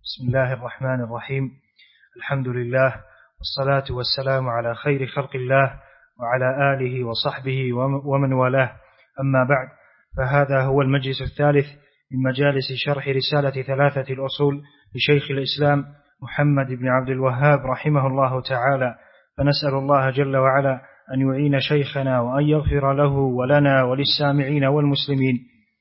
بسم الله الرحمن الرحيم. الحمد لله والصلاة والسلام على خير خلق الله وعلى آله وصحبه ومن والاه، أما بعد، فهذا هو المجلس الثالث من مجالس شرح رسالة ثلاثة الأصول لشيخ الإسلام محمد بن عبد الوهاب رحمه الله تعالى، فنسأل الله جل وعلا أن يعين شيخنا وأن يغفر له ولنا وللسامعين والمسلمين.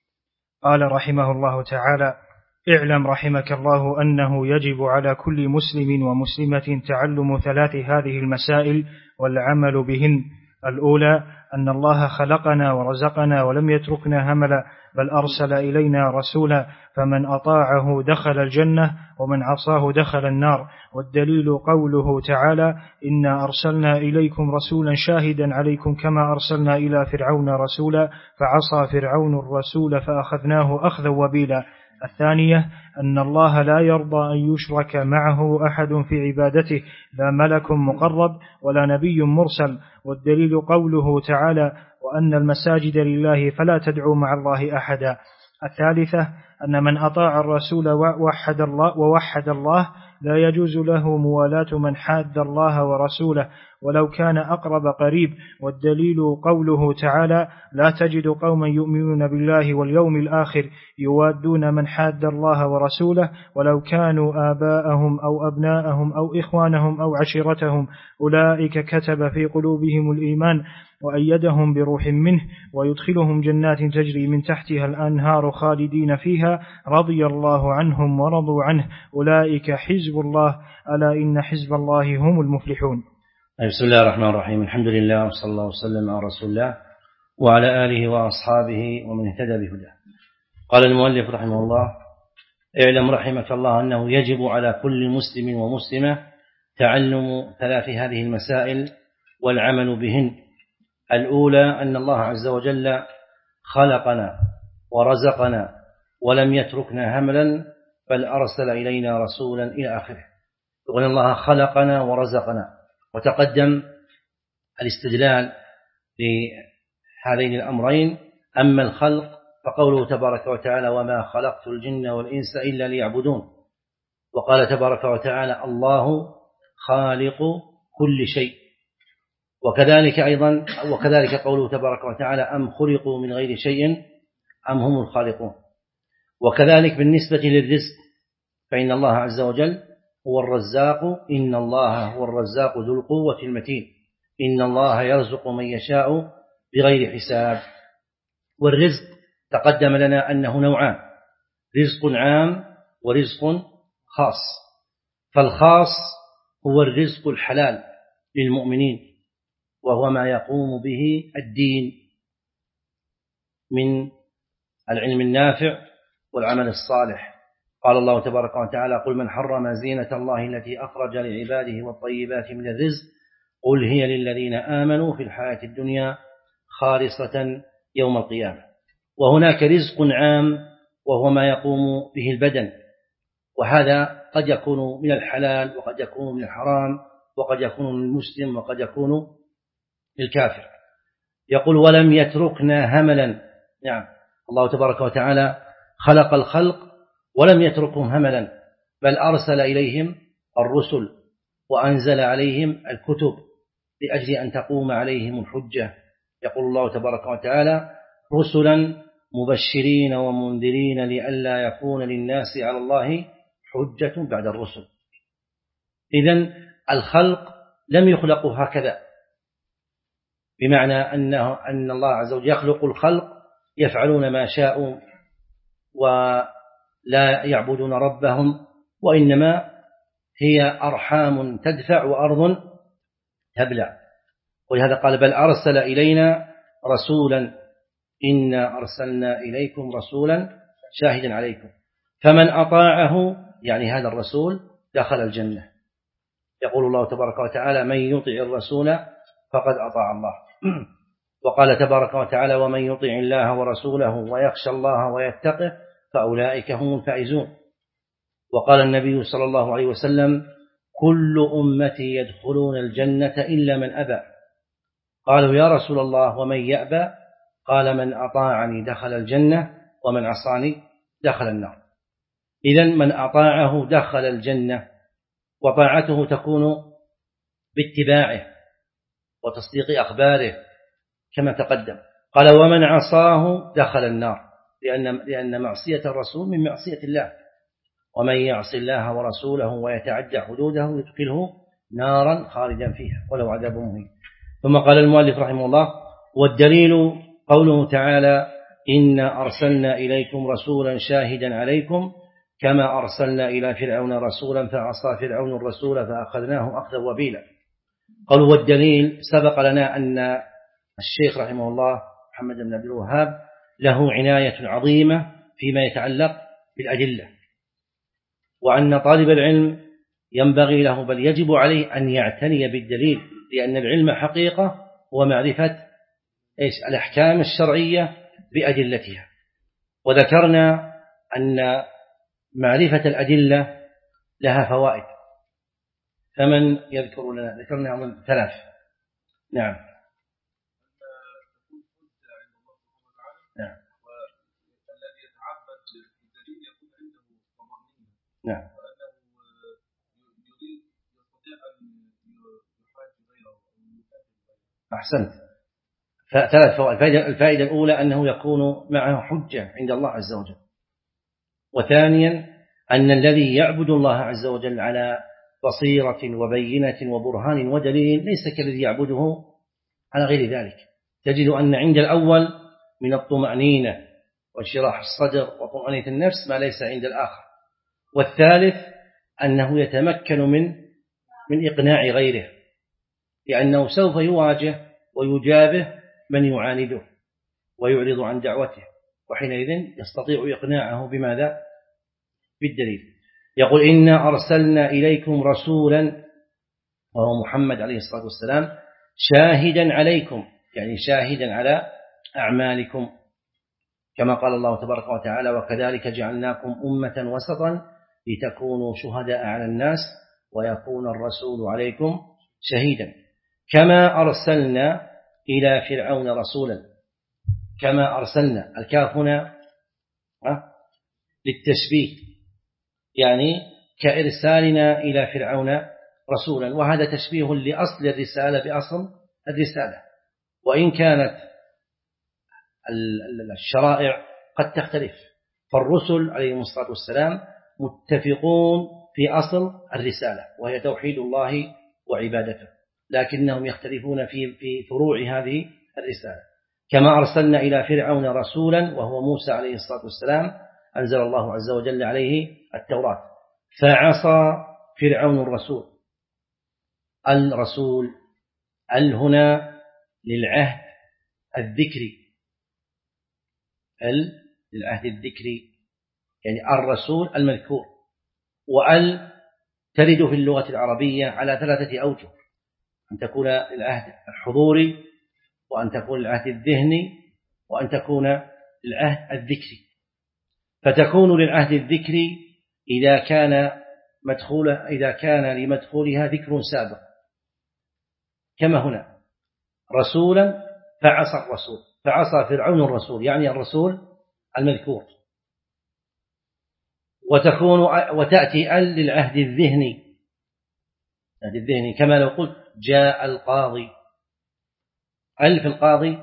قال رحمه الله تعالى: اعلم رحمك الله أنه يجب على كل مسلم ومسلمة تعلم ثلاث هذه المسائل والعمل بهن. الأولى أن الله خلقنا ورزقنا ولم يتركنا هملا، بل أرسل إلينا رسولا، فمن أطاعه دخل الجنة ومن عصاه دخل النار، والدليل قوله تعالى: إنا أرسلنا إليكم رسولا شاهدا عليكم كما أرسلنا إلى فرعون رسولا فعصى فرعون الرسول فأخذناه أخذا وبيلا. الثانية أن الله لا يرضى أن يشرك معه أحد في عبادته، لا ملك مقرب ولا نبي مرسل، والدليل قوله تعالى: وأن المساجد لله فلا تدعوا مع الله أحدا. الثالثة أن من أطاع الرسول ووحد الله لا يجوز له موالاة من حاد الله ورسوله ولو كان أقرب قريب، والدليل قوله تعالى: لا تجد قوما يؤمنون بالله واليوم الآخر يوادون من حاد الله ورسوله ولو كانوا آباءهم أو أبناءهم أو إخوانهم أو عشيرتهم، أولئك كتب في قلوبهم الإيمان وأيدهم بروح منه ويدخلهم جنات تجري من تحتها الأنهار خالدين فيها رضي الله عنهم ورضوا عنه، أولئك حزب الله، ألا إن حزب الله هم المفلحون. بسم الله الرحمن الرحيم. الحمد لله وصلى الله وسلم على رسول الله وعلى آله وأصحابه ومن اهتدى بهداه. قال المؤلف رحمه الله: اعلم رحمك الله أنه يجب على كل مسلم ومسلمة تعلم ثلاث هذه المسائل والعمل بهن. الأولى أن الله عز وجل خلقنا ورزقنا ولم يتركنا هملا، بل أرسل إلينا رسولا إلى آخره. يقول الله خلقنا ورزقنا، وتقدم الاستدلال لهذين الأمرين. أما الخلق فقوله تبارك وتعالى: وما خلقت الجن والإنس إلا ليعبدون. وقال تبارك وتعالى: الله خالق كل شيء. وكذلك قوله تبارك وتعالى: أم خلقوا من غير شيء أم هم الخالقون. وكذلك بالنسبة للرزق فإن الله عز وجل هو الرزاق، إن الله هو الرزاق ذو القوة المتين، إن الله يرزق من يشاء بغير حساب. والرزق تقدم لنا أنه نوعان: رزق عام ورزق خاص. فالخاص هو الرزق الحلال للمؤمنين، وهو ما يقوم به الدين من العلم النافع والعمل الصالح. قال الله تبارك وتعالى: قل من حرم زينة الله التي أخرج لعباده والطيبات من الرزق قل هي للذين آمنوا في الحياة الدنيا خالصة يوم القيامة. وهناك رزق عام وهو ما يقوم به البدن، وهذا قد يكون من الحلال وقد يكون من الحرام وقد يكون من المسلم وقد يكون للكافر. يقول: ولم يتركنا هملا. نعم، الله تبارك وتعالى خلق الخلق ولم يتركهم هملا، بل أرسل إليهم الرسل وأنزل عليهم الكتب لأجل أن تقوم عليهم الحجة. يقول الله تبارك وتعالى: رسلا مبشرين ومنذرين لئلا يكون للناس على الله حجة بعد الرسل. إذن الخلق لم يخلقوا هكذا، بمعنى أن الله عز وجل يخلق الخلق يفعلون ما شاءوا ولا يعبدون ربهم، وإنما هي أرحام تدفع وأرض تبلع. ولهذا قال: بل أرسل إلينا رسولا إنا أرسلنا إليكم رسولا شاهدا عليكم، فمن أطاعه يعني هذا الرسول دخل الجنة. يقول الله تبارك وتعالى: من يطع الرسول فقد أطاع الله. وقال تبارك وتعالى: ومن يطع الله ورسوله ويخشى الله ويتقه فأولئك هم الفائزون. وقال النبي صلى الله عليه وسلم: كل أمتي يدخلون الجنة إلا من أبى. قالوا: يا رسول الله ومن يأبى؟ قال: من أطاعني دخل الجنة ومن عصاني دخل النار. إذن من أطاعه دخل الجنة، وطاعته تكون باتباعه وتصديق أخباره كما تقدم. قال ومن عصاه دخل النار، لأن معصية الرسول من معصية الله، ومن يعص الله ورسوله ويتعدى حدوده يدخله نارا خالدا فيها ولو عذاب مهين. ثم قال المؤلف رحمه الله: والدليل قوله تعالى: إنا أرسلنا إليكم رسولا شاهدا عليكم كما أرسلنا إلى فرعون رسولا فعصى فرعون الرسول فأخذناه أخذا وبيلا. قالوا والدليل، سبق لنا أن الشيخ رحمه الله محمد بن عبد الوهاب له عناية عظيمة فيما يتعلق بالأدلة، وأن طالب العلم ينبغي له بل يجب عليه أن يعتني بالدليل، لأن العلم حقيقة هو معرفة الأحكام الشرعية بأدلتها. وذكرنا أن معرفة الأدلة لها فوائد، فمن يذكر لنا؟ ذكرنا من 3. نعم. نعم. والذي يتعبد بالدليل يكون عنده طمأنينة. نعم. وأنه يريد يستطيع أن يحاج غيره. أحسنت. 3 فوائد. الفائدة الأولى أنه يكون معه حجة عند الله عز وجل. وثانيا أن الذي يعبد الله عز وجل على بصيرة وبينة وبرهان ودليل ليس كالذي يعبده على غير ذلك. تجد أن عند الأول من الطمأنينة وانشراح الصدر وطمأنينة النفس ما ليس عند الآخر. والثالث أنه يتمكن من إقناع غيره، لأنه سوف يواجه ويجابه من يعانده ويعرض عن دعوته، وحينئذ يستطيع إقناعه بماذا؟ بالدليل. يقول إنا أرسلنا إليكم رسولا، وهو محمد عليه الصلاة والسلام، شاهدا عليكم، يعني شاهدا على أعمالكم، كما قال الله تبارك وتعالى: وكذلك جعلناكم أمة وسطا لتكونوا شهداء على الناس ويكون الرسول عليكم شهيدا. كما أرسلنا إلى فرعون رسولا. كما أرسلنا، الكاف هنا للتشبيه، يعني كإرسالنا إلى فرعون رسولا، وهذا تشبيه لأصل الرسالة بأصل الرسالة، وإن كانت الشرائع قد تختلف، فالرسل عليهم الصلاة والسلام متفقون في أصل الرسالة وهي توحيد الله وعبادته، لكنهم يختلفون في فروع هذه الرسالة. كما أرسلنا إلى فرعون رسولا، وهو موسى عليه الصلاة والسلام، أنزل الله عز وجل عليه التوراة، فعصى فرعون الرسول. الرسول هنا للعهد الذكري، للعهد الذكري، يعني الرسول المذكور. وأل ترد في اللغة العربية على 3 أوجه: أن تكون للعهد الحضوري، وأن تكون للعهد الذهني، وأن تكون للعهد الذكري. فتكون للعهد الذكري إذا كان لمدخولها ذكر سابق، كما هنا رسولا فعصى الرسول، فعصى فرعون الرسول، يعني الرسول المذكور. وتأتي للعهد الذهني، كما لو قلت جاء القاضي. في القاضي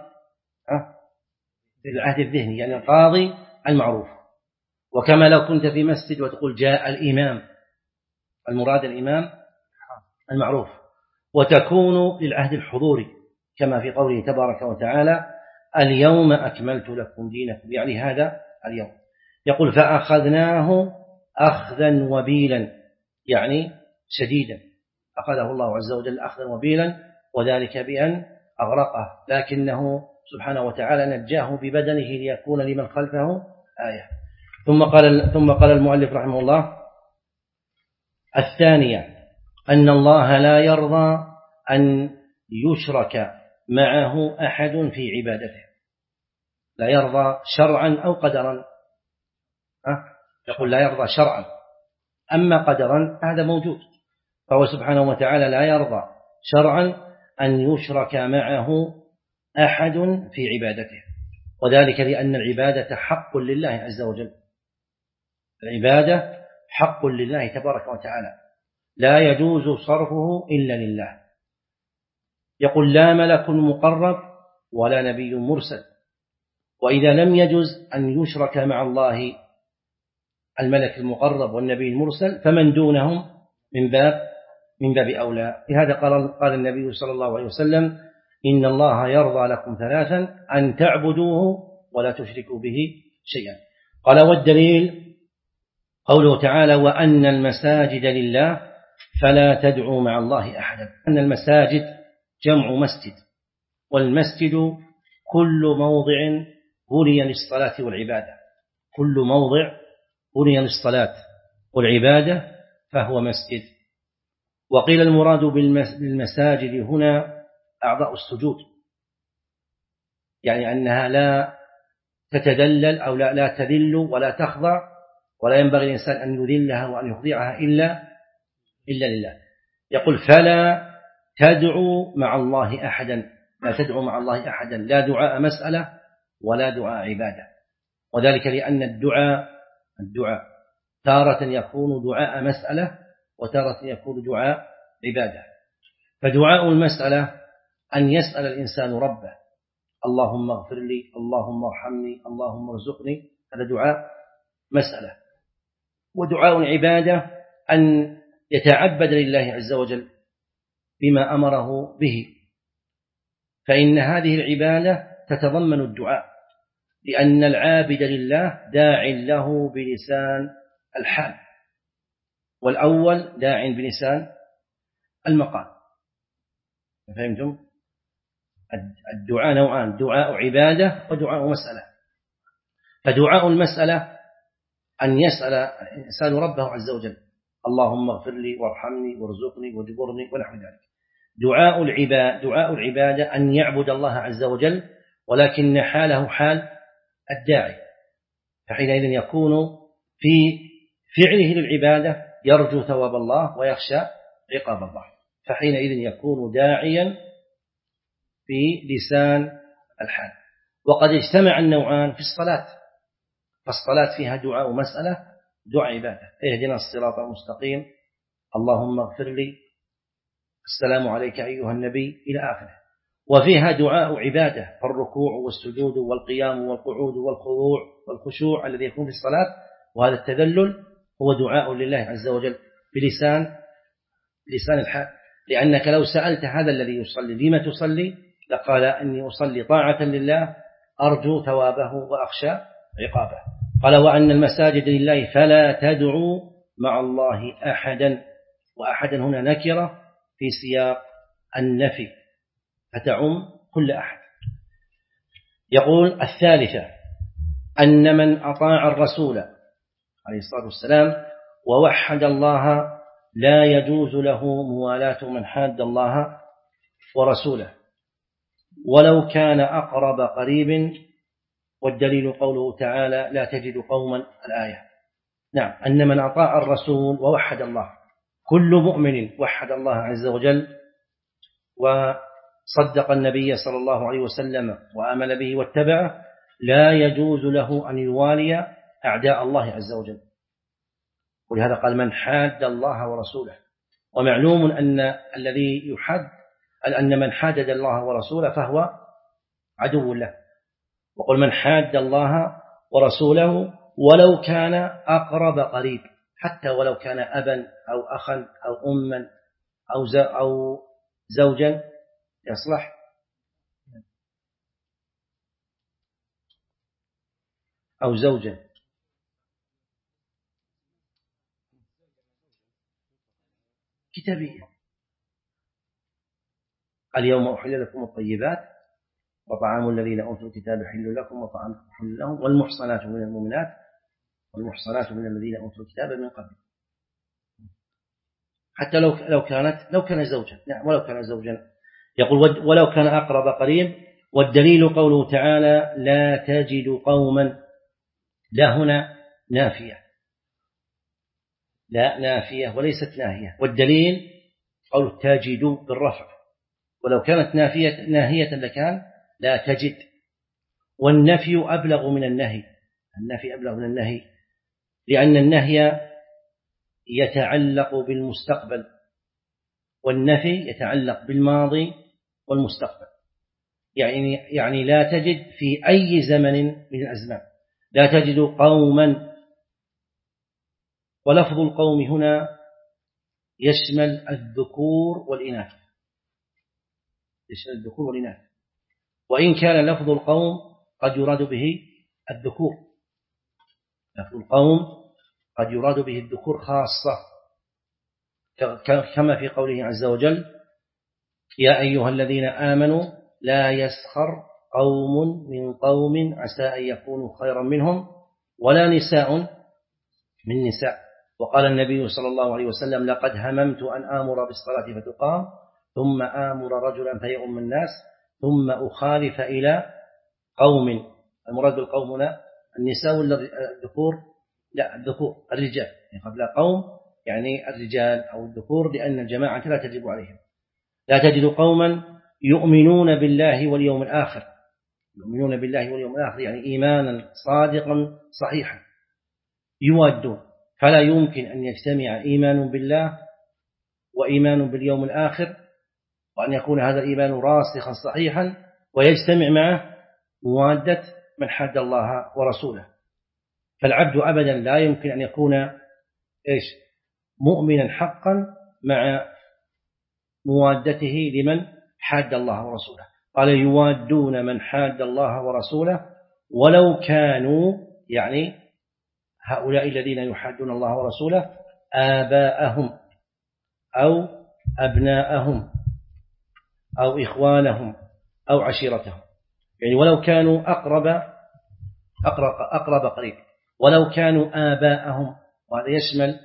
للعهد الذهني، يعني القاضي المعروف. وكما لو كنت في مسجد وتقول جاء الإمام، المراد الإمام المعروف. وتكون للعهد الحضوري، كما في قوله تبارك وتعالى: اليوم أكملت لكم دينكم، يعني هذا اليوم. يقول فأخذناه أخذا وبيلا، يعني شديدا، أخذه الله عز وجل أخذا وبيلا، وذلك بأن أغرقه، لكنه سبحانه وتعالى نجاه ببدنه ليكون لمن خلفه آية. ثم قال المؤلف رحمه الله: الثانية أن الله لا يرضى أن يشرك معه أحد في عبادته. لا يرضى شرعا أو قدرا. يقول لا يرضى شرعا، أما قدرا هذا موجود، فهو سبحانه وتعالى لا يرضى شرعا أن يشرك معه أحد في عبادته، وذلك لأن العبادة حق لله عز وجل. العبادة حق لله تبارك وتعالى لا يجوز صرفه إلا لله. يقول لا ملك مقرب ولا نبي مرسل. وإذا لم يجوز أن يشرك مع الله الملك المقرب والنبي المرسل فمن دونهم من باب أولى. لهذا قال النبي صلى الله عليه وسلم إن الله يرضى لكم ثلاثا أن تعبدوه ولا تشركوا به شيئا. قال والدليل قوله تعالى وأن المساجد لله فلا تدعوا مع الله أحدا. أن المساجد جمع مسجد، والمسجد كل موضع بني للصلاة والعبادة، كل موضع بني للصلاة والعبادة فهو مسجد. وقيل المراد بالمساجد هنا أعضاء السجود، يعني أنها لا تتدلل أو لا تذل ولا تخضع، ولا ينبغي الإنسان أن يذلها وأن يخضعها إلا لله. يقول فلا تدعوا مع الله أحدا، لا تدعوا مع الله أحدا، لا دعاء مسألة ولا دعاء عبادة. وذلك لأن الدعاء تارة يكون دعاء مسألة وتارة يكون دعاء عبادة. فدعاء المسألة أن يسأل الإنسان ربه اللهم اغفر لي، اللهم ارحمني، اللهم ارزقني، هذا دعاء مسألة. ودعاء العبادة أن يتعبد لله عز وجل بما أمره به، فإن هذه العبادة تتضمن الدعاء، لأن العابد لله داع له بلسان الحال، والأول داع بلسان المقال. فهمتم؟ الدعاء نوعان، دعاء عبادة ودعاء مسألة. فدعاء المسألة أن يسأل الإنسان ربه عز وجل اللهم اغفر لي وارحمني وارزقني واجبرني ونحو ذلك. دعاء العبادة أن يعبد الله عز وجل ولكن حاله حال الداعي، فحينئذ يكون في فعله للعبادة يرجو ثواب الله ويخشى عقاب الله، فحينئذ يكون داعيا في لسان الحال. وقد اجتمع النوعان في الصلاة، فالصلاة فيها دعاء مسألة دعاء عبادة، اهدنا الصراط المستقيم، اللهم اغفر لي، السلام عليك أيها النبي، إلى آخره. وفيها دعاء عبادة، فالركوع والسجود والقيام والقعود والخضوع والخشوع الذي يكون في الصلاة، وهذا التذلل هو دعاء لله عز وجل بلسان الحال. لأنك لو سألت هذا الذي يصلي لما تصلي لقال إني أصلي طاعة لله أرجو ثوابه وأخشى عقابه. قال وأن المساجد لله فلا تدعوا مع الله أحدا، وأحدا هنا نكرة في سياق النفي فتعم كل أحد. يقول الثالثة أن من أطاع الرسول عليه الصلاة والسلام ووحد الله لا يجوز له موالاة من حاد الله ورسوله ولو كان أقرب قريب، والدليل قوله تعالى لا تجد قوما الآية. نعم، أن من أطاع الرسول ووحد الله، كل مؤمن وحد الله عز وجل وصدق النبي صلى الله عليه وسلم وآمن به واتبعه لا يجوز له أن يوالي أعداء الله عز وجل، ولهذا قال من حاد الله ورسوله. ومعلوم أن الذي يحد أن من حادد الله ورسوله فهو عدو له. وقل من حاد الله ورسوله ولو كان أقرب قريب، حتى ولو كان أبا أو أخا أو أما أو زوجا يصلح. أو زوجا كتابية. اليوم أحل لكم الطيبات وطعام الذين أوتوا الكتاب حل لكم وطعامكم حل لهم والمحصنات من المؤمنات والمحصنات من الذين أوتوا الكتاب من قبل، حتى لو كان زوجا. نعم، ولو كان زوجا. يقول ولو كان أقرب قريب. والدليل قوله تعالى لا تجد قوما، لا هنا نافية، لا نافية وليست ناهية. والدليل قوله تجد بالرفع، ولو كانت ناهية لكان لا تجد. والنفي أبلغ من النهي، النفي أبلغ من النهي، لأن النهي يتعلق بالمستقبل والنفي يتعلق بالماضي والمستقبل. يعني لا تجد في أي زمن من الأزمان، لا تجد قوما، ولفظ القوم هنا يشمل الذكور والإناث، يشمل الذكور والإناث، وإن كان لفظ القوم قد يراد به الذكور، لفظ القوم قد يراد به الذكور خاصة، كما في قوله عز وجل: يا أيها الذين آمنوا لا يسخر قوم من قوم عسى أن يكونوا خيرا منهم ولا نساء من نساء. وقال النبي صلى الله عليه وسلم: لقد هممت أن آمر بالصلاة فتقام ثم آمر رجلا فيؤم الناس ثم أخالف إلى قوم. المراد بالقوم هنا النساء ولا الذكور؟ لا، الذكور، الرجال، قبل قوم يعني الرجال أو الذكور، لأن الجماعة لا تجب عليهم. لا تجد قوما يؤمنون بالله واليوم الآخر، يؤمنون بالله واليوم الآخر يعني إيمانا صادقا صحيحا، يوادون، فلا يمكن أن يجتمع إيمان بالله وإيمان باليوم الآخر وأن يكون هذا الإيمان راسخا صحيحا ويجتمع معه موادة من حد الله ورسوله. فالعبد أبدا لا يمكن أن يكون مؤمنا حقا مع موادته لمن حاد الله ورسوله. قال: يوادون من حاد الله ورسوله ولو كانوا، يعني هؤلاء الذين يحادون الله ورسوله، آباءهم أو أبناءهم أو إخوانهم أو عشيرتهم، يعني ولو كانوا أقرب قريب، ولو كانوا آباءهم، وهذا يشمل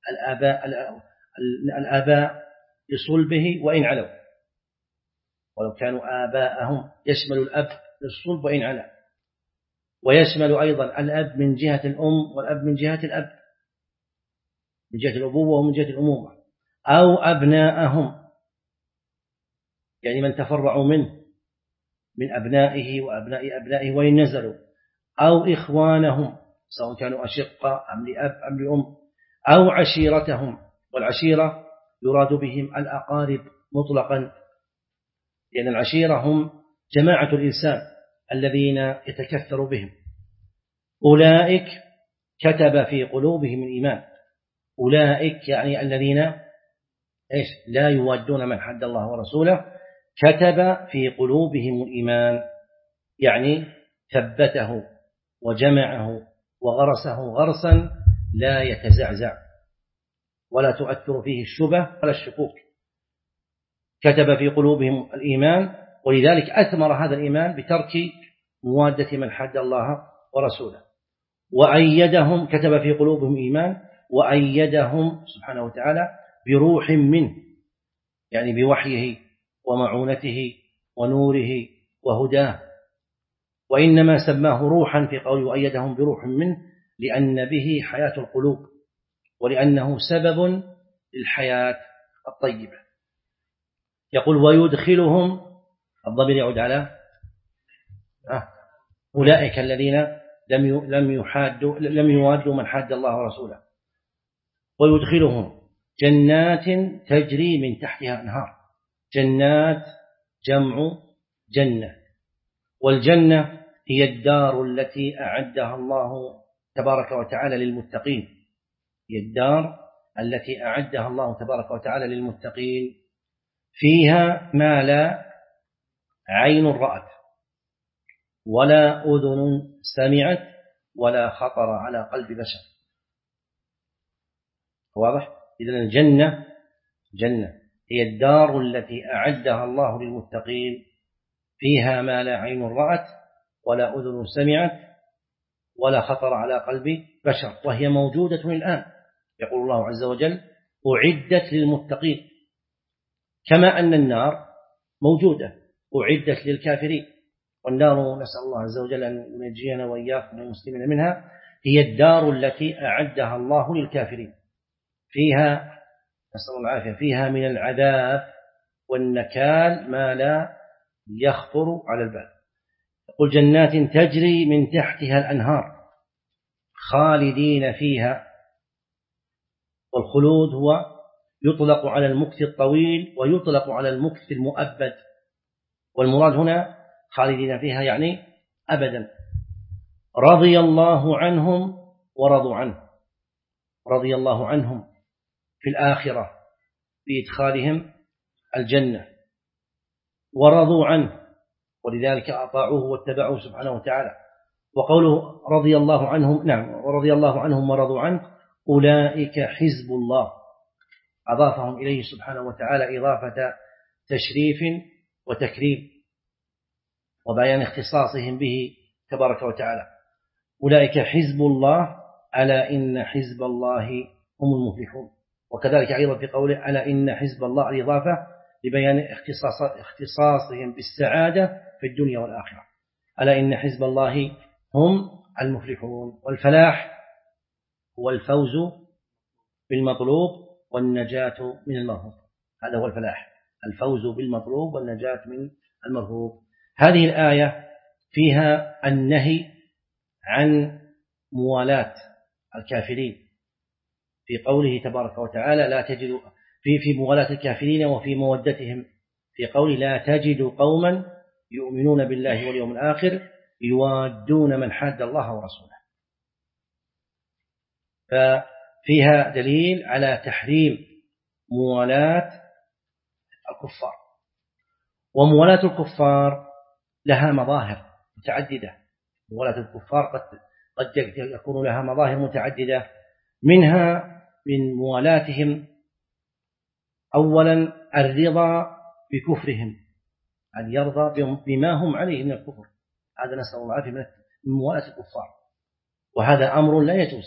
الآباء لصلبه وإن علوا، ولو كانوا آباءهم يشمل الأب للصلب وإن علا، ويشمل أيضا الأب من جهة الأم والأب من جهة الأب، من جهة الأبوة ومن جهة الأمومة، أو أبناءهم يعني من تفرعوا منه من أبنائه وأبناء أبنائه وإن نزلوا، أو إخوانهم سواء كانوا أشقة أم لأب أم لأم، أو عشيرتهم، والعشيرة يراد بهم الأقارب مطلقا، لأن العشيرة هم جماعة الإنسان الذين يتكثر بهم. أولئك كتب في قلوبهم الإيمان، أولئك يعني الذين لا يوادون من حد الله ورسوله، كتب في قلوبهم الإيمان يعني ثبته وجمعه وغرسه غرسا لا يتزعزع ولا تؤثر فيه الشبه ولا الشكوك. كتب في قلوبهم الإيمان، ولذلك أثمر هذا الإيمان بترك موادة من حد الله ورسوله. وأيدهم، كتب في قلوبهم إيمان وأيدهم سبحانه وتعالى بروح منه، يعني بوحيه ومعونته ونوره وهداه. وإنما سماه روحا في قوله وأيدهم بروح منه لأن به حياة القلوب، ولأنه سبب للحياة الطيبة. يقول: ويدخلهم، الضمير يعود على أولئك الذين لم يوادوا من حاد الله ورسوله. ويدخلهم جنات تجري من تحتها أنهار. جنات جمع جنة، والجنة هي الدار التي أعدها الله تبارك وتعالى للمتقين، هي الدار التي أعدها الله تبارك وتعالى للمتقين، فيها ما لا عين رأت ولا أذن سمعت ولا خطر على قلب بشر. واضح؟ إذن الجنة هي الدار التي أعدها الله للمتقين، فيها ما لا عين رأت ولا أذن سمعت ولا خطر على قلب بشر، وهي موجودة الآن. يقول الله عز وجل: أعدت للمتقين، كما أن النار موجودة أعدت للكافرين. والنار نسأل الله عز وجل أن ينجينا وإياكم المسلمين منها، هي الدار التي أعدها الله للكافرين، فيها نسأل الله العافية، فيها من العذاب والنكال ما لا يخطر على البال. يقول: جنات تجري من تحتها الأنهار خالدين فيها. والخلود هو يطلق على المكث الطويل ويطلق على المكث المؤبد، والمراد هنا خالدين فيها يعني أبدا. رضي الله عنهم ورضوا عنه، رضي الله عنهم في الآخرة بإدخالهم الجنة، ورضوا عنه ولذلك أطاعوه واتبعوه سبحانه وتعالى. وقوله رضي الله عنهم، نعم، ورضي الله عنهم ورضوا عنه، أولئك حزب الله، أضافهم إليه سبحانه وتعالى إضافة تشريف وتكريم وبيان اختصاصهم به تبارك وتعالى. أولئك حزب الله ألا إن حزب الله هم المفلحون. وكذلك أيضا في قوله ألا إن حزب الله، الإضافة لبيان اختصاصهم بالسعادة في الدنيا والآخرة. ألا إن حزب الله هم المفلحون. والفلاح هو الفوز بالمطلوب والنجاة من المرهوب، هذا هو الفلاح، الفوز بالمطلوب والنجاة من المرهوب. هذه الآية فيها النهي عن موالاة الكافرين في قوله تبارك وتعالى لا تجد في موالاة الكافرين وفي مودتهم في قوله لا تجد قوما يؤمنون بالله واليوم الآخر يوادون من حاد الله ورسوله. ففيها دليل على تحريم موالاة الكفار. وموالاة الكفار لها مظاهر متعددة، موالاة الكفار قد يكون لها مظاهر متعددة، منها من موالاتهم أولا الرضا بكفرهم، أن يرضى بما هم عليه من الكفر، هذا نسأل الله العافية من موالاة الكفار، وهذا أمر لا يجوز،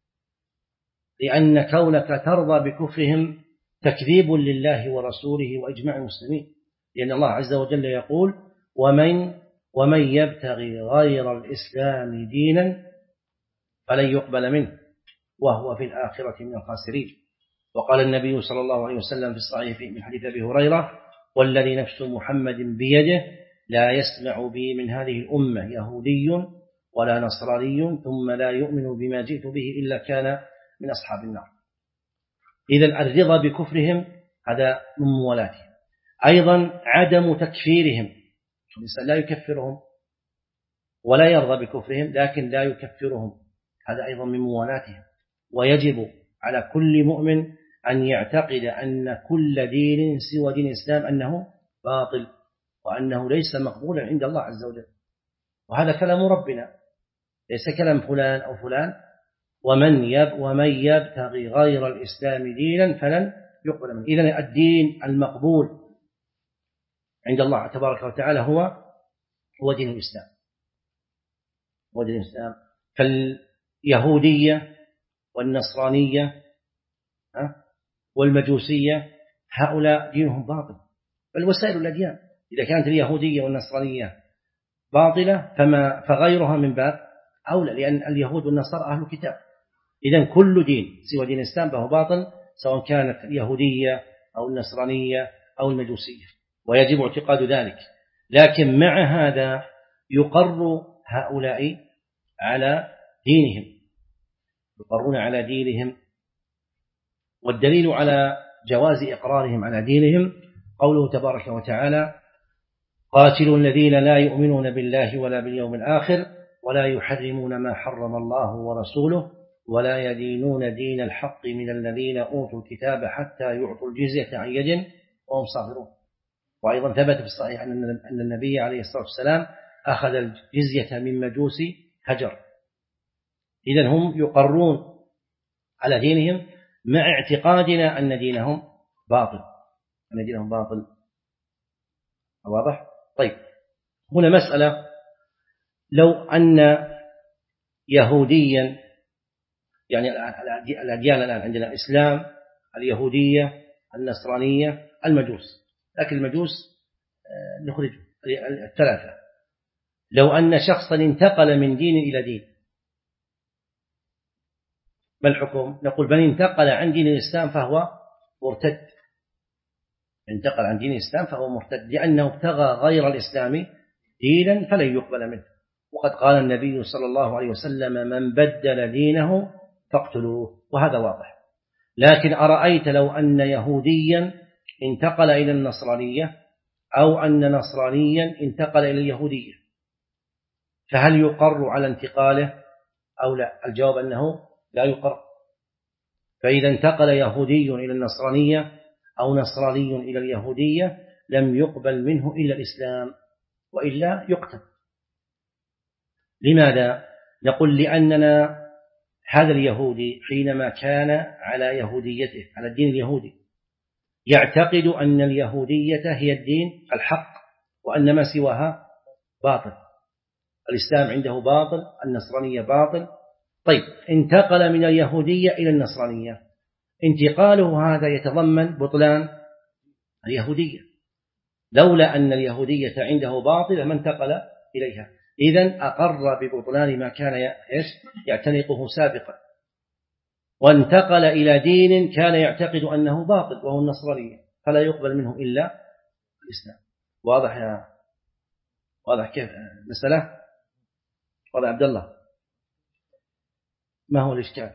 لأن كونك ترضى بكفرهم تكذيب لله ورسوله وإجماع المسلمين، لأن الله عز وجل يقول ومن يبتغي غير الإسلام دينا فلن يقبل منه وهو في الآخرة من الخاسرين. وقال النبي صلى الله عليه وسلم في الصحيح من حديث أبي هريرة والذي نفس محمد بيده لا يسمع بي من هذه الأمة يهودي ولا نصراني ثم لا يؤمن بما جئت به إلا كان من أصحاب النار. إذن الرضا بكفرهم هذا من موالاتهم. أيضا عدم تكفيرهم، الإنسان لا يكفرهم ولا يرضى بكفرهم لكن لا يكفرهم، هذا أيضا من موالاتهم. ويجب على كل مؤمن أن يعتقد أن كل دين سوى دين الإسلام أنه باطل وأنه ليس مقبولا عند الله عز وجل، وهذا كلام ربنا ليس كلام فلان أو فلان. ومن يبتغي غير الإسلام دينا فلن يقبل منه. إذن الدين المقبول عند الله تبارك وتعالى هو دين الإسلام، هو دين الإسلام. فاليهودية والنصرانية والمجوسية هؤلاء دينهم باطل، بل وسائل الأديان إذا كانت اليهودية والنصرانية باطلة فغيرها من باب أولى، لأن اليهود والنصارى أهل كتاب. إذن كل دين سوى دين الإسلام فهو باطل، سواء كانت اليهودية أو النصرانية أو المجوسية، ويجب اعتقاد ذلك. لكن مع هذا يقر هؤلاء على دينهم، يقرون على دينهم. والدليل على جواز إقرارهم على دينهم قوله تبارك وتعالى قاتلوا الذين لا يؤمنون بالله ولا باليوم الآخر ولا يحرمون ما حرم الله ورسوله ولا يدينون دين الحق من الذين أوتوا الكتاب حتى يعطوا الجزية عن يد وهم صاغرون. وأيضا ثبت في الصحيح أن النبي عليه الصلاة والسلام أخذ الجزية من مجوس هجر. إذن هم يقرون على دينهم مع اعتقادنا أن دينهم باطل، أن دينهم باطل. واضح؟ طيب، هنا مسألة، لو أن يهوديا، يعني الأديان الآن عندنا الإسلام، اليهودية، النصرانية، المجوس، لكن المجوس نخرج الثلاثة. لو أن شخصا انتقل من دين إلى دين ما الحكم؟ نقول من انتقل عن دين الإسلام فهو مرتد، انتقل عن دين الإسلام فهو مرتد، لأنه ابتغى غير الإسلام دينا فلن يقبل منه. وقد قال النبي صلى الله عليه وسلم من بدل دينه فاقتلوه، وهذا واضح. لكن أرأيت لو أن يهوديا انتقل إلى النصرانية أو أن نصرانيا انتقل إلى اليهودية، فهل يقر على انتقاله أو لا؟ الجواب أنه لا يقر. فإذا انتقل يهودي إلى النصرانية أو نصراني إلى اليهودية لم يقبل منه إلا الإسلام، وإلا يقتل. لماذا؟ نقول لأننا هذا اليهودي حينما كان على يهوديته على الدين اليهودي يعتقد أن اليهودية هي الدين الحق وأن ما سواها باطل، الإسلام عنده باطل، النصرانية باطل. طيب انتقل من اليهودية إلى النصرانية، انتقاله هذا يتضمن بطلان اليهودية، لولا أن اليهودية عنده باطل ما انتقل إليها. إذن أقر ببطلان ما كان يعتنقه سابقا، وانتقل إلى دين كان يعتقد أنه باطل وهو النصرانية، فلا يقبل منه إلا الإسلام. واضح يا واضح كيف مسألة؟ واضح عبد الله؟ ما هو الإشكال؟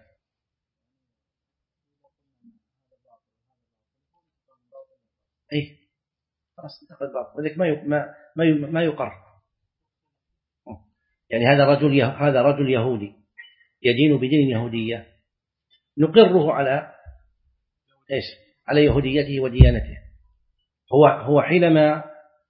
أي خلاص انتقل باطل، وذلك ما يقر. يعني هذا رجل يهودي يدين بدين اليهودية، نقره على إيش؟ على يهوديته وديانته. هو حينما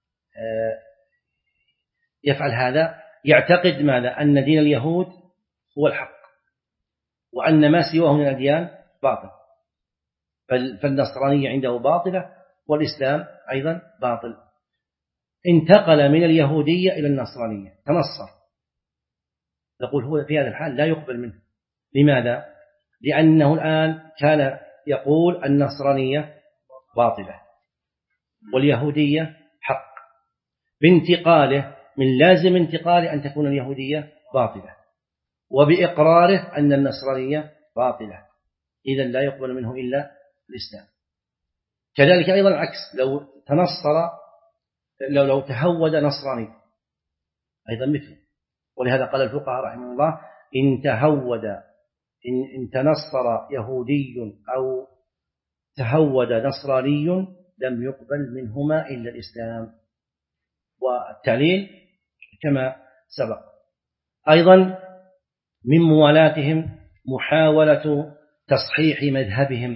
يفعل هذا يعتقد ماذا؟ أن دين اليهود هو الحق وأن ما سواه من الأديان باطل، فالنصرانية عنده باطلة والإسلام أيضا باطل. انتقل من اليهودية إلى النصرانية، تنصر، نقول هو في هذا الحال لا يقبل منه. لماذا؟ لأنه الآن كان يقول النصرانية باطلة واليهودية حق، بانتقاله من لازم انتقاله أن تكون اليهودية باطلة، وبإقراره أن النصرانية باطلة، إذن لا يقبل منه إلا الإسلام. كذلك أيضا العكس، لو تنصر لو تهود نصراني أيضا مثله، ولهذا قال الفقهاء رحمه الله إن تهود إن تنصر يهودي أو تهود نصراني لم يقبل منهما إلا الإسلام. والتعليل كما سبق. أيضا من موالاتهم محاولة تصحيح مذهبهم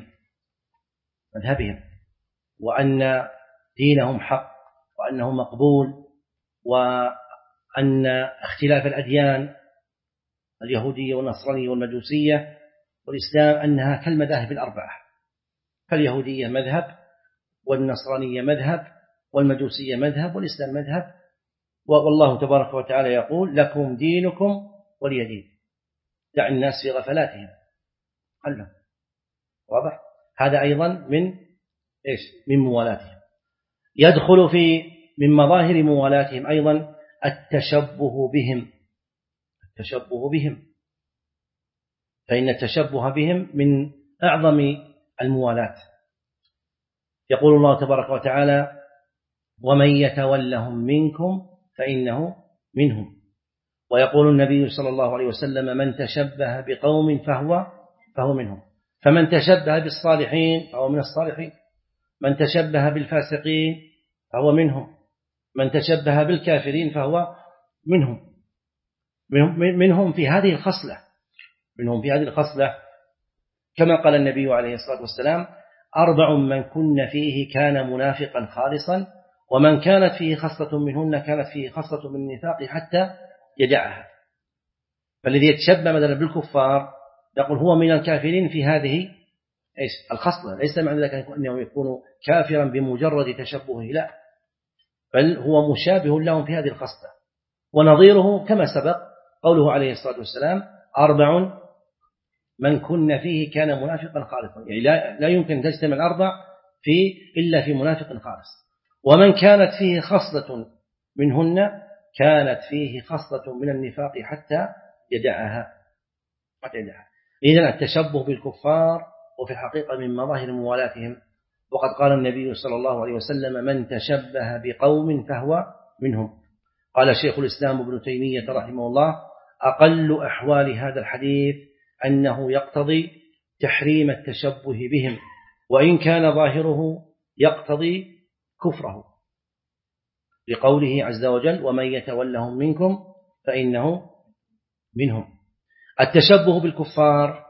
وأن دينهم حق وأنه مقبول، وأن اختلاف الأديان اليهودية والنصرانية والمجوسية والإسلام أنها كالمذاهب الأربعة، فاليهودية مذهب والنصرانية مذهب والمجوسية مذهب والإسلام مذهب، والله تبارك وتعالى يقول لكم دينكم ولي دين. دع الناس في غفلاتهم قلهم. واضح؟ هذا أيضا من موالاتهم. يدخل من مظاهر موالاتهم أيضا التشبه بهم، فإن التشبه بهم من أعظم الموالاة. يقول الله تبارك وتعالى ومن يتولهم منكم فإنه منهم، ويقول النبي صلى الله عليه وسلم من تشبه بقوم فهو منهم، فمن تشبه بالصالحين فهو من الصالحين، من تشبه بالفاسقين فهو منهم، من تشبه بالكافرين فهو منهم في هذه الخصلة، كما قال النبي عليه الصلاة والسلام 4 من كن فيه كان منافقا خالصا، ومن كانت فيه خصلة منهن كانت فيه خصلة من النفاق حتى يدعها. فالذي يتشبه مثلا بالكفار يقول هو من الكافرين في هذه الخصلة، ليس معنى ذلك أنه يكون كافرا بمجرد تشبهه، لا، بل هو مشابه لهم في هذه الخصلة. ونظيره كما سبق قوله عليه الصلاة والسلام 4 من كن فيه كان منافقا خالصا، يعني لا يمكن تجتمع 4 إلا في منافق خالص. ومن كانت فيه خصلة منهن كانت فيه خصلة من النفاق حتى يدعها. إذن التشبه بالكفار وفي الحقيقة من مظاهر موالاتهم، وقد قال النبي صلى الله عليه وسلم من تشبه بقوم فهو منهم. قال شيخ الإسلام ابن تيمية رحمه الله: أقل أحوال هذا الحديث أنه يقتضي تحريم التشبه بهم، وإن كان ظاهره يقتضي كفره، لقوله عز وجل: ومن يتولهم منكم فإنه منهم. التشبه بالكفار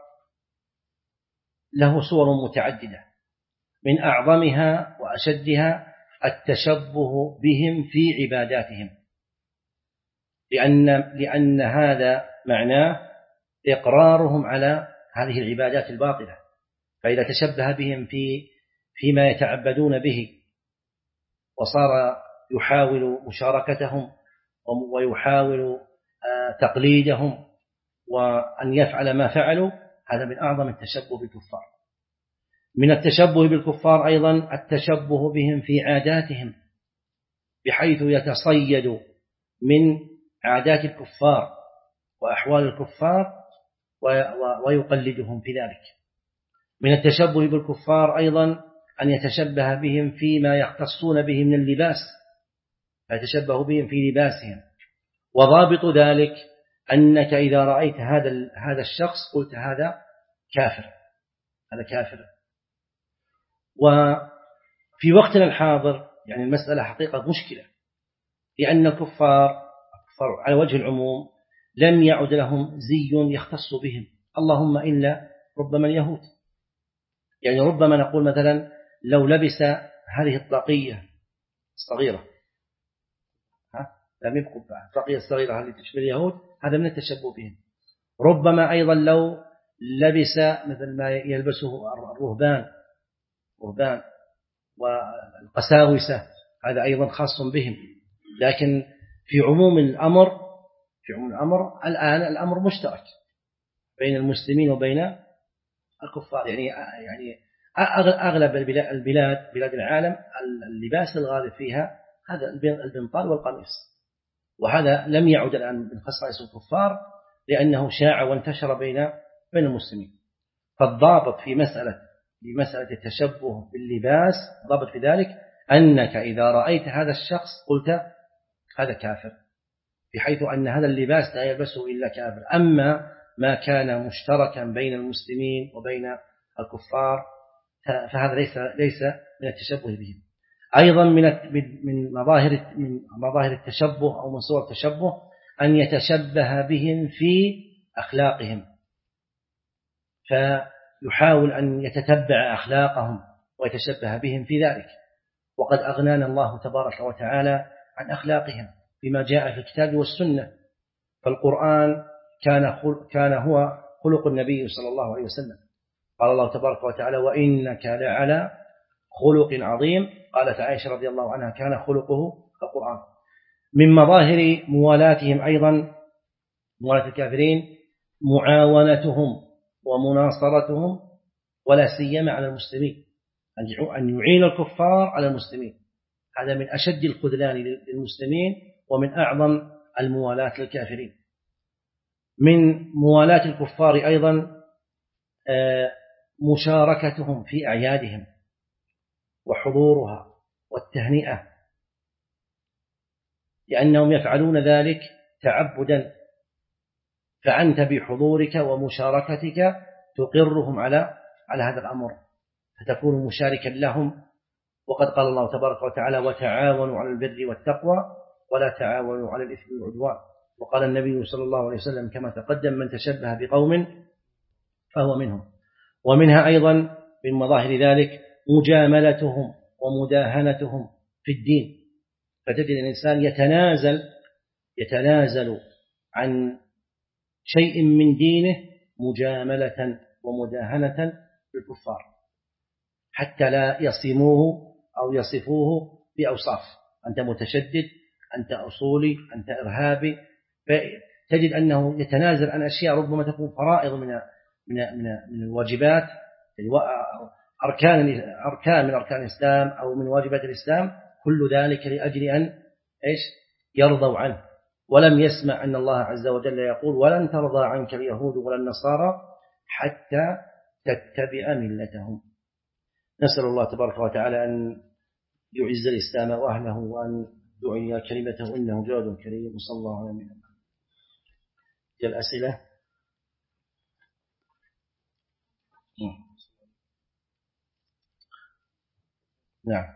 له صور متعددة، من أعظمها وأشدها التشبه بهم في عباداتهم، لأن هذا معناه إقرارهم على هذه العبادات الباطلة، فإذا تشبه بهم فيما يتعبدون به وصار يحاول مشاركتهم ويحاول تقليدهم وأن يفعل ما فعلوا، هذا من أعظم التشبه بالكفار. من التشبه بالكفار أيضا التشبه بهم في عاداتهم، بحيث يتصيد من عادات الكفار وأحوال الكفار ويقلدهم في ذلك. من التشبه بالكفار أيضا أن يتشبه بهم فيما يختصون به من اللباس، فيتشبه بهم في لباسهم. وضابط ذلك أنك إذا رأيت هذا الشخص قلت هذا كافر، هذا كافر. وفي وقتنا الحاضر يعني المسألة حقيقة مشكلة، لأن الكفار على وجه العموم لم يعد لهم زي يختص بهم، اللهم إلا ربما اليهود. يعني ربما نقول مثلا لو لبس هذه الطاقية الصغيرة، لم يبقى الطاقية الصغيرة هذه تشبه اليهود، هذا من التشبه بهم. ربما أيضا لو لبس مثل ما يلبسه الرهبان والقساوسة، هذا أيضا خاص بهم. لكن في عموم الأمر الآن الأمر مشترك بين المسلمين وبين الكفار. يعني أغلب بلاد العالم اللباس الغالب فيها هذا البنطال والقميص، وهذا لم يعد الآن من خصائص الكفار، لأنه شاع وانتشر بين المسلمين. فالضابط في مسألة التشبه باللباس، ضابط في ذلك أنك إذا رأيت هذا الشخص قلت هذا كافر، بحيث أن هذا اللباس لا يلبسه إلا كافر. أما ما كان مشتركا بين المسلمين وبين الكفار فهذا ليس من التشبه بهم. أيضا من مظاهر التشبه أو من صور التشبه أن يتشبه بهم في أخلاقهم، فيحاول أن يتتبع أخلاقهم ويتشبه بهم في ذلك. وقد أغنانا الله تبارك وتعالى عن أخلاقهم بما جاء في الكتاب والسنة، فالقرآن كان هو خلق النبي صلى الله عليه وسلم. قال الله تبارك وتعالى: وإنك لعلى خلق عظيم. قالت عائشة رضي الله عنها: كان خلقه القرآن. من مظاهر موالاتهم أيضا، موالاة الكافرين، معاونتهم ومناصرتهم، ولا سيما على المسلمين، أن يعين الكفار على المسلمين. هذا من أشد الخذلان للمسلمين ومن أعظم الموالاة للكافرين. من موالاة الكفار أيضا مشاركتهم في أعيادهم وحضورها والتهنئة، لأنهم يفعلون ذلك تعبدا، فأنت بحضورك ومشاركتك تقرهم على هذا الأمر، فتكون مشاركا لهم. وقد قال الله تبارك وتعالى: وتعاونوا على البر والتقوى ولا تعاونوا على الإثم والعدوان. وقال النبي صلى الله عليه وسلم كما تقدم: من تشبه بقوم فهو منهم. ومنها أيضا من مظاهر ذلك مجاملتهم ومداهنتهم في الدين، فتجد الإنسان يتنازل عن شيء من دينه مجاملة ومداهنة بالكفار، حتى لا يصموه أو يصفوه بأوصاف: أنت متشدد، أنت أصولي، أنت إرهابي. فتجد أنه يتنازل عن أشياء ربما تكون فرائض من الواجبات، أركان من أركان الإسلام أو من واجبات الإسلام، كل ذلك لأجل أن يرضوا عنه. ولم يسمع أن الله عز وجل يقول: ولن ترضى عنك اليهود ولا النصارى حتى تتبع ملتهم. نسأل الله تبارك وتعالى أن يعز الإسلام وأهله، وأن دعي كلمته إنه جواد كريم وصلى الله عليه وسلم. الأسئلة. نعم.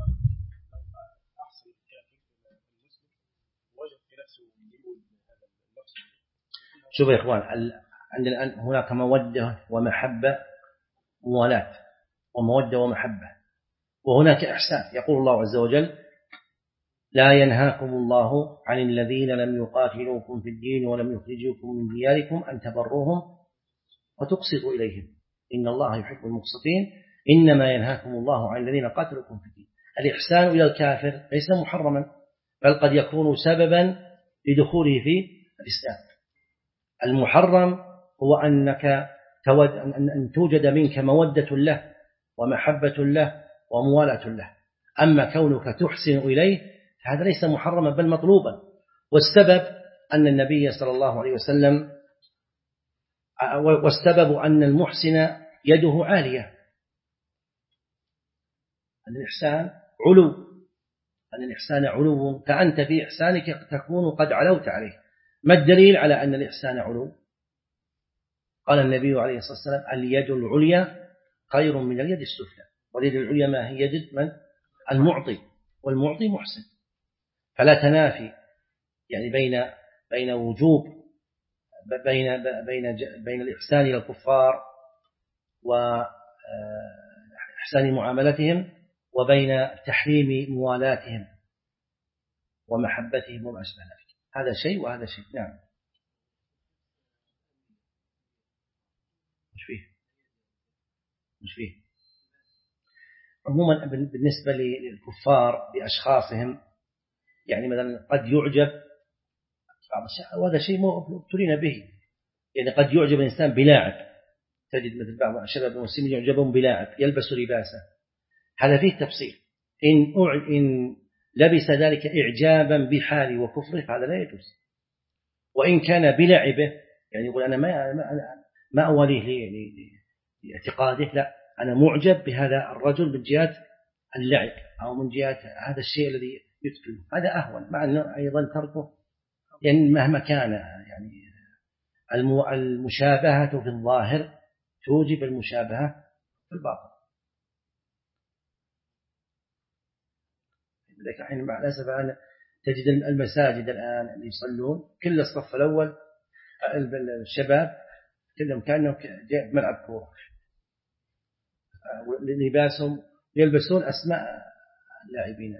شوف يا إخوان، عندنا الآن هناك مودة ومحبة، موالاة ومودة ومحبة، وهناك إحسان. يقول الله عز وجل: لا ينهاكم الله عن الذين لم يقاتلوكم في الدين ولم يخرجوكم من دياركم أن تبروهم وتقسطوا إليهم إن الله يحب المقسطين إنما ينهاكم الله عن الذين قاتلوكم في الدين. الإحسان إلى الكافر ليس محرما، بل قد يكون سببا لدخوله في الإسلام. المحرم هو أنك أن توجد منك مودة له ومحبة له وموالاة له. أما كونك تحسن إليه هذا ليس محرما بل مطلوبا. والسبب أن النبي صلى الله عليه وسلم، والسبب أن المحسن يده عالية. أن الإحسان علو، أن الإحسان علو، فأنت في إحسانك تكون قد علوت عليه. ما الدليل على أن الإحسان علو؟ قال النبي عليه الصلاة والسلام: اليد العليا خير من اليد السفلى. واليد العليا ما هي؟ يد من؟ المعطي، والمعطي محسن. فلا تنافي يعني بين وجوب بين الإحسان إلى الكفار وإحسان معاملتهم وبين تحريم موالاتهم ومحبتهم وما أشبه ذلك. هذا شيء وهذا شيء. نعم. مش فيه عموما بالنسبة للكفار بأشخاصهم، يعني مثلا قد يعجب، وهذا شيء ابتلينا به، يعني قد يعجب الإنسان بلاعب، تجد مثل بعض الشباب المسلمين يعجبون بلاعب يلبس لباسه، هذا فيه تفصيل. إن لبس ذلك إعجابا بحاله وكفره فهذا لا يجوز. وإن كان بلعبه، يعني يقول أنا ما أوليه لاعتقاده، لا، أنا معجب بهذا الرجل من جهة اللعب أو من جهة هذا الشيء الذي يتقنه، هذا أهون، مع أنه أيضا تركه يعني مهما كان. يعني المشابهة في الظاهر توجب المشابهة في الباطن. لكن الحين مع الأسف أنا تجد المساجد الآن اللي يصلون كل الصف الأول الشباب كلهم كانوا ملعب كورة، لباسهم يلبسون أسماء اللاعبين.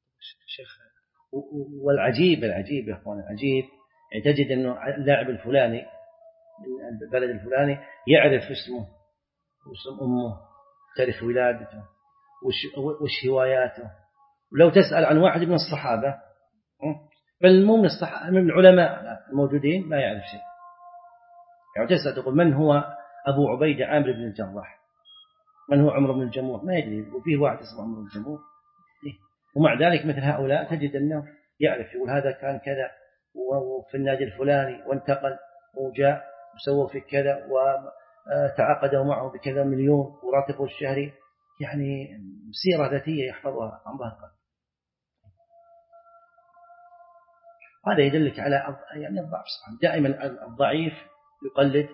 والعجيب يا أخوان، العجيب يعني تجد أنه اللاعب الفلاني من البلد الفلاني يعرف اسمه واسم أمه، تاريخ ولادته، وش هواياته. ولو تسأل عن واحد من الصحابة، بل مو من العلماء الموجودين، ما يعرف شيء. يعني تسأل تقول من هو أبو عبيدة عامر بن الجراح، من هو عمرو بن الجموح، ما يدري. وفيه واحد اسمه عمرو بن الجموح، ومع ذلك مثل هؤلاء تجد أنه يعرف، يقول هذا كان كذا وفي النادي الفلاني وانتقل وجاء وسووا في كذا وتعاقدوا معه بكذا مليون وراتبه الشهري، يعني سيرة ذاتية يحفظها عن ظهر قلب. هذا يدلك على يعني الضعف. دائما الضعيف يقلد